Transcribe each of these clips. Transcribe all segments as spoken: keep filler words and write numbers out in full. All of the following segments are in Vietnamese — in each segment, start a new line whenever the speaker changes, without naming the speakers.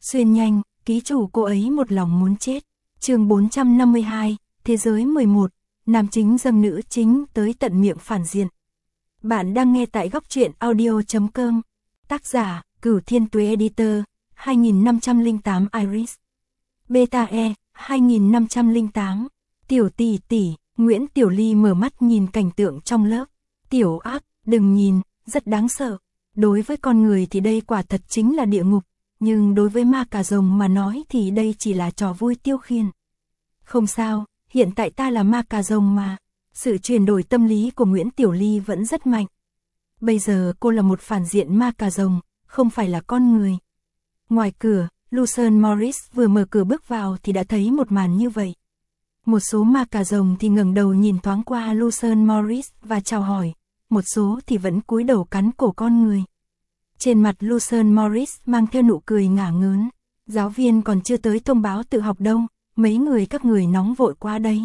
Xuyên nhanh, ký chủ cô ấy một lòng muốn chết. Chương bốn trăm năm mươi hai, Thế giới mười một, nam chính dâng nữ chính tới tận miệng phản diện. Bạn đang nghe tại góc truyện audio chấm com. Tác giả, Cửu Thiên Tuế Editor, hai nghìn năm trăm lẻ tám Iris. Beta E, hai nghìn năm trăm lẻ tám. Tiểu tỷ tỷ, Nguyễn Tiểu Ly mở mắt nhìn cảnh tượng trong lớp. Tiểu ác, đừng nhìn, rất đáng sợ. Đối với con người thì đây quả thật chính là địa ngục, nhưng đối với ma cà rồng mà nói thì đây chỉ là trò vui tiêu khiển. Không sao, hiện tại ta là ma cà rồng mà. Sự chuyển đổi tâm lý của Nguyễn Tiểu Ly vẫn rất mạnh. Bây giờ cô là một phản diện ma cà rồng, không phải là con người. Ngoài cửa, Lucian Morris vừa mở cửa bước vào thì đã thấy một màn như vậy. Một số ma cà rồng thì ngẩng đầu nhìn thoáng qua Lucian Morris và chào hỏi, một số thì vẫn cúi đầu cắn cổ con người. Trên mặt Lucian Morris mang theo nụ cười ngả ngớn. Giáo viên còn chưa tới thông báo tự học đâu, mấy người các người nóng vội quá đấy.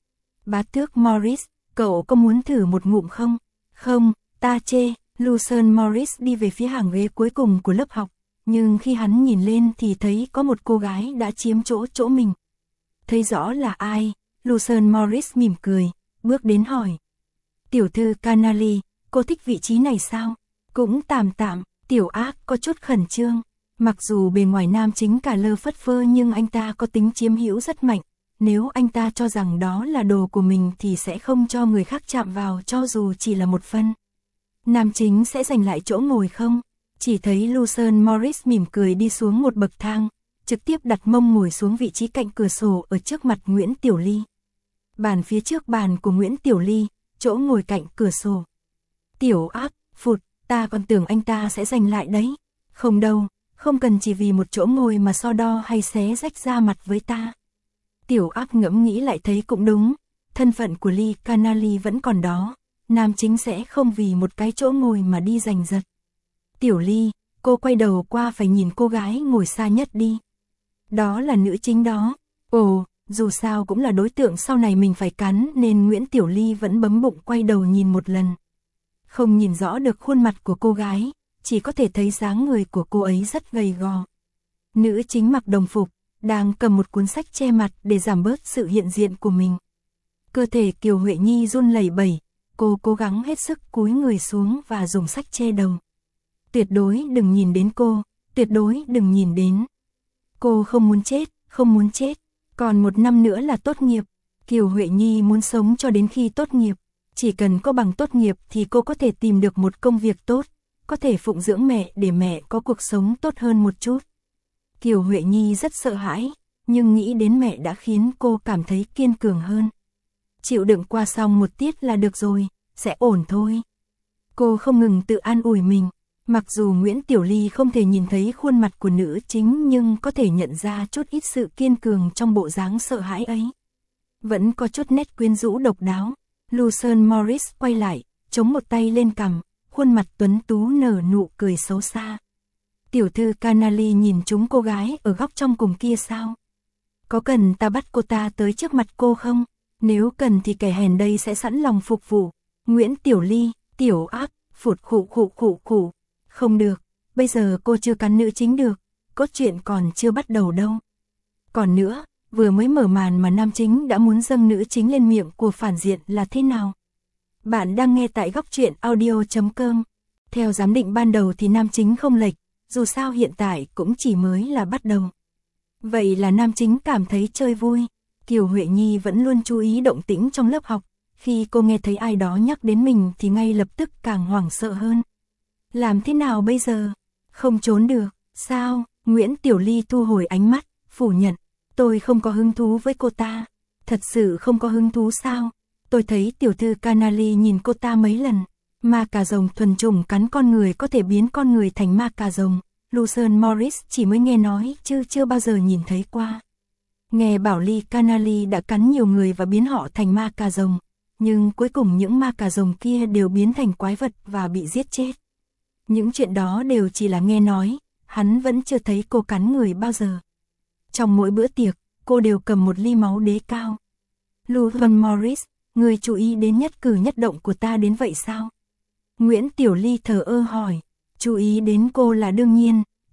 Bá tước Morris, cậu có muốn thử một ngụm không? Không, ta chê. Lucian Morris đi về phía hàng ghế cuối cùng của lớp học, nhưng khi hắn nhìn lên thì thấy có một cô gái đã chiếm chỗ chỗ mình. Thấy rõ là ai, Lucian Morris mỉm cười, bước đến hỏi. Tiểu thư Canali, cô thích vị trí này sao? Cũng tạm tạm. Tiểu ác có chút khẩn trương. Mặc dù bề ngoài nam chính cả lơ phất phơ nhưng anh ta có tính chiếm hữu rất mạnh. Nếu anh ta cho rằng đó là đồ của mình thì sẽ không cho người khác chạm vào cho dù chỉ là một phân. Nam chính sẽ giành lại chỗ ngồi không? Chỉ thấy Lucian Morris mỉm cười đi xuống một bậc thang, trực tiếp đặt mông ngồi xuống vị trí cạnh cửa sổ ở trước mặt Nguyễn Tiểu Ly. Bàn phía trước bàn của Nguyễn Tiểu Ly, chỗ ngồi cạnh cửa sổ. Tiểu ác, phụt. Ta còn tưởng anh ta sẽ giành lại đấy. Không đâu, không cần chỉ vì một chỗ ngồi mà so đo hay xé rách ra mặt với ta. Tiểu ác ngẫm nghĩ lại thấy cũng đúng. Thân phận của Lee Canali vẫn còn đó. Nam chính sẽ không vì một cái chỗ ngồi mà đi giành giật. Tiểu Ly, cô quay đầu qua phải nhìn cô gái ngồi xa nhất đi. Đó là nữ chính đó. Ồ, dù sao cũng là đối tượng sau này mình phải cắn nên Nguyễn Tiểu Ly vẫn bấm bụng quay đầu nhìn một lần. Không nhìn rõ được khuôn mặt của cô gái, chỉ có thể thấy dáng người của cô ấy rất gầy gò. Nữ chính mặc đồng phục, đang cầm một cuốn sách che mặt để giảm bớt sự hiện diện của mình. Cơ thể Kiều Huệ Nhi run lẩy bẩy, cô cố gắng hết sức cúi người xuống và dùng sách che đầu. Tuyệt đối đừng nhìn đến cô, tuyệt đối đừng nhìn đến. Cô không muốn chết, không muốn chết, còn một năm nữa là tốt nghiệp. Kiều Huệ Nhi muốn sống cho đến khi tốt nghiệp. Chỉ cần có bằng tốt nghiệp thì cô có thể tìm được một công việc tốt, có thể phụng dưỡng mẹ để mẹ có cuộc sống tốt hơn một chút. Kiều Huệ Nhi rất sợ hãi, nhưng nghĩ đến mẹ đã khiến cô cảm thấy kiên cường hơn. Chịu đựng qua xong một tiết là được rồi, sẽ ổn thôi. Cô không ngừng tự an ủi mình, mặc dù Nguyễn Tiểu Ly không thể nhìn thấy khuôn mặt của nữ chính nhưng có thể nhận ra chút ít sự kiên cường trong bộ dáng sợ hãi ấy. Vẫn có chút nét quyến rũ độc đáo. Lucian Morris quay lại, chống một tay lên cằm, khuôn mặt tuấn tú nở nụ cười xấu xa. Tiểu thư Canali nhìn chúng cô gái ở góc trong cùng kia sao? Có cần ta bắt cô ta tới trước mặt cô không? Nếu cần thì kẻ hèn đây sẽ sẵn lòng phục vụ. Nguyễn Tiểu Ly, tiểu ác, phụt khụ khụ khụ khụ. Không được, bây giờ cô chưa cắn nữ chính được, cốt truyện còn chưa bắt đầu đâu. Còn nữa, vừa mới mở màn mà nam chính đã muốn dâng nữ chính lên miệng của phản diện là thế nào? Bạn đang nghe tại góc truyện audio chấm com. Theo giám định ban đầu thì nam chính không lệch, dù sao hiện tại cũng chỉ mới là bắt đầu. Vậy là nam chính cảm thấy chơi vui. Kiều Huệ Nhi vẫn luôn chú ý động tĩnh trong lớp học, khi cô nghe thấy ai đó nhắc đến mình thì ngay lập tức càng hoảng sợ hơn. Làm thế nào bây giờ? Không trốn được, sao? Nguyễn Tiểu Ly thu hồi ánh mắt, phủ nhận. Tôi không có hứng thú với cô ta. Thật sự không có hứng thú sao? Tôi thấy tiểu thư Canali nhìn cô ta mấy lần. Ma cà rồng thuần chủng cắn con người có thể biến con người thành ma cà rồng. Lucian Morris chỉ mới nghe nói chứ chưa bao giờ nhìn thấy qua. Nghe bảo Lee Canali đã cắn nhiều người và biến họ thành ma cà rồng. Nhưng cuối cùng những ma cà rồng kia đều biến thành quái vật và bị giết chết. Những chuyện đó đều chỉ là nghe nói. Hắn vẫn chưa thấy cô cắn người bao giờ. Trong mỗi bữa tiệc, cô đều cầm một ly máu đế cao. Lucian Morris, người chú ý đến nhất cử nhất động của ta đến vậy sao? Nguyễn Tiểu Ly thờ ơ hỏi. Chú ý đến cô là đương nhiên,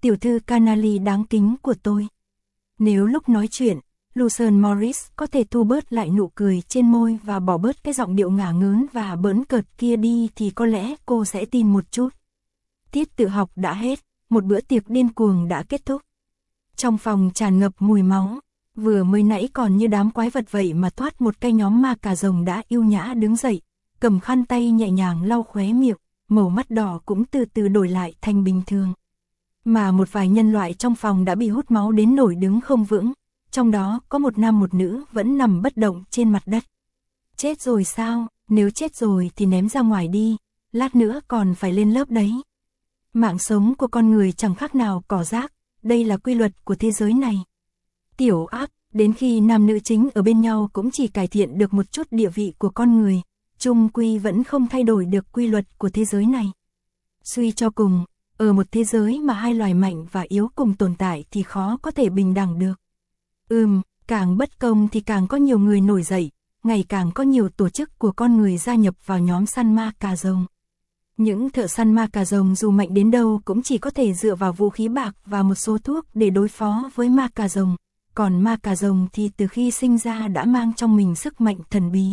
tiểu thư Canali đáng kính của tôi. Nếu lúc nói chuyện, Lucian Morris có thể thu bớt lại nụ cười trên môi và bỏ bớt cái giọng điệu ngả ngớn và bỡn cợt kia đi thì có lẽ cô sẽ tin một chút. Tiết tự học đã hết, một bữa tiệc điên cuồng đã kết thúc. Trong phòng tràn ngập mùi máu, vừa mới nãy còn như đám quái vật vậy mà thoát một cái nhóm ma cà rồng đã yêu nhã đứng dậy, cầm khăn tay nhẹ nhàng lau khóe miệng, màu mắt đỏ cũng từ từ đổi lại thành bình thường. Mà một vài nhân loại trong phòng đã bị hút máu đến nổi đứng không vững, trong đó có một nam một nữ vẫn nằm bất động trên mặt đất. Chết rồi sao? Nếu chết rồi thì ném ra ngoài đi, lát nữa còn phải lên lớp đấy. Mạng sống của con người chẳng khác nào cỏ rác, đây là quy luật của thế giới này. Tiểu ác, đến khi nam nữ chính ở bên nhau cũng chỉ cải thiện được một chút địa vị của con người, chung quy vẫn không thay đổi được quy luật của thế giới này. Suy cho cùng, ở một thế giới mà hai loài mạnh và yếu cùng tồn tại thì khó có thể bình đẳng được. Ừm, càng bất công thì càng có nhiều người nổi dậy, ngày càng có nhiều tổ chức của con người gia nhập vào nhóm săn ma cà rồng. Những thợ săn ma cà rồng dù mạnh đến đâu cũng chỉ có thể dựa vào vũ khí bạc và một số thuốc để đối phó với ma cà rồng, còn ma cà rồng thì từ khi sinh ra đã mang trong mình sức mạnh thần bí.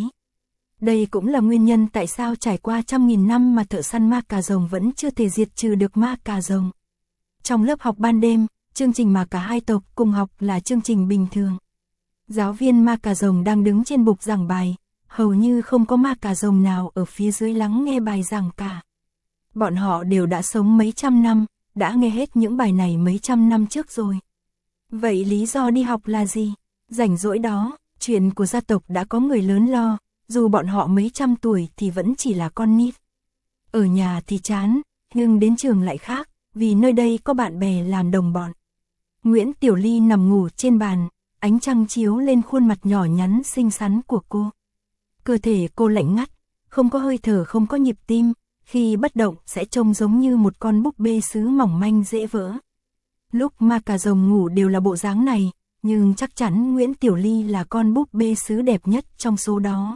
Đây cũng là nguyên nhân tại sao trải qua trăm nghìn năm mà thợ săn ma cà rồng vẫn chưa thể diệt trừ được ma cà rồng. Trong lớp học ban đêm, chương trình mà cả hai tộc cùng học là chương trình bình thường. Giáo viên ma cà rồng đang đứng trên bục giảng bài, hầu như không có ma cà rồng nào ở phía dưới lắng nghe bài giảng cả. Bọn họ đều đã sống mấy trăm năm, đã nghe hết những bài này mấy trăm năm trước rồi. Vậy lý do đi học là gì? Rảnh rỗi đó, chuyện của gia tộc đã có người lớn lo, dù bọn họ mấy trăm tuổi thì vẫn chỉ là con nít. Ở nhà thì chán, nhưng đến trường lại khác, vì nơi đây có bạn bè làm đồng bọn. Nguyễn Tiểu Ly nằm ngủ trên bàn, ánh trăng chiếu lên khuôn mặt nhỏ nhắn xinh xắn của cô. Cơ thể cô lạnh ngắt, không có hơi thở, không có nhịp tim, khi bất động sẽ trông giống như một con búp bê sứ mỏng manh dễ vỡ. Lúc ma cà rồng ngủ đều là bộ dáng này, nhưng chắc chắn Nguyễn Tiểu Ly là con búp bê sứ đẹp nhất trong số đó.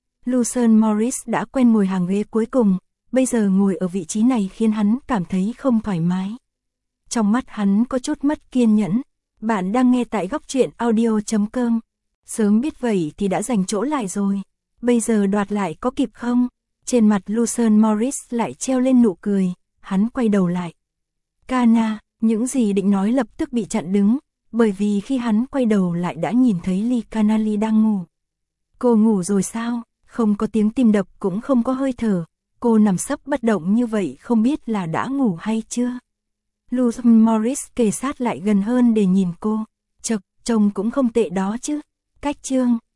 Lucian Morris đã quen ngồi hàng ghế cuối cùng, bây giờ ngồi ở vị trí này khiến hắn cảm thấy không thoải mái. Trong mắt hắn có chút mất kiên nhẫn. Bạn đang nghe tại góc truyện audio chấm com. Sớm biết vậy thì đã giành chỗ lại rồi. Bây giờ đoạt lại có kịp không? Trên mặt Lucian Morris lại treo lên nụ cười, hắn quay đầu lại. Kana, những gì định nói lập tức bị chặn đứng, bởi vì khi hắn quay đầu lại đã nhìn thấy Lee Canali đang ngủ. Cô ngủ rồi sao? Không có tiếng tim đập cũng không có hơi thở, cô nằm sấp bất động như vậy không biết là đã ngủ hay chưa? Lucian Morris kề sát lại gần hơn để nhìn cô. Chật, trông cũng không tệ đó chứ. Cách chương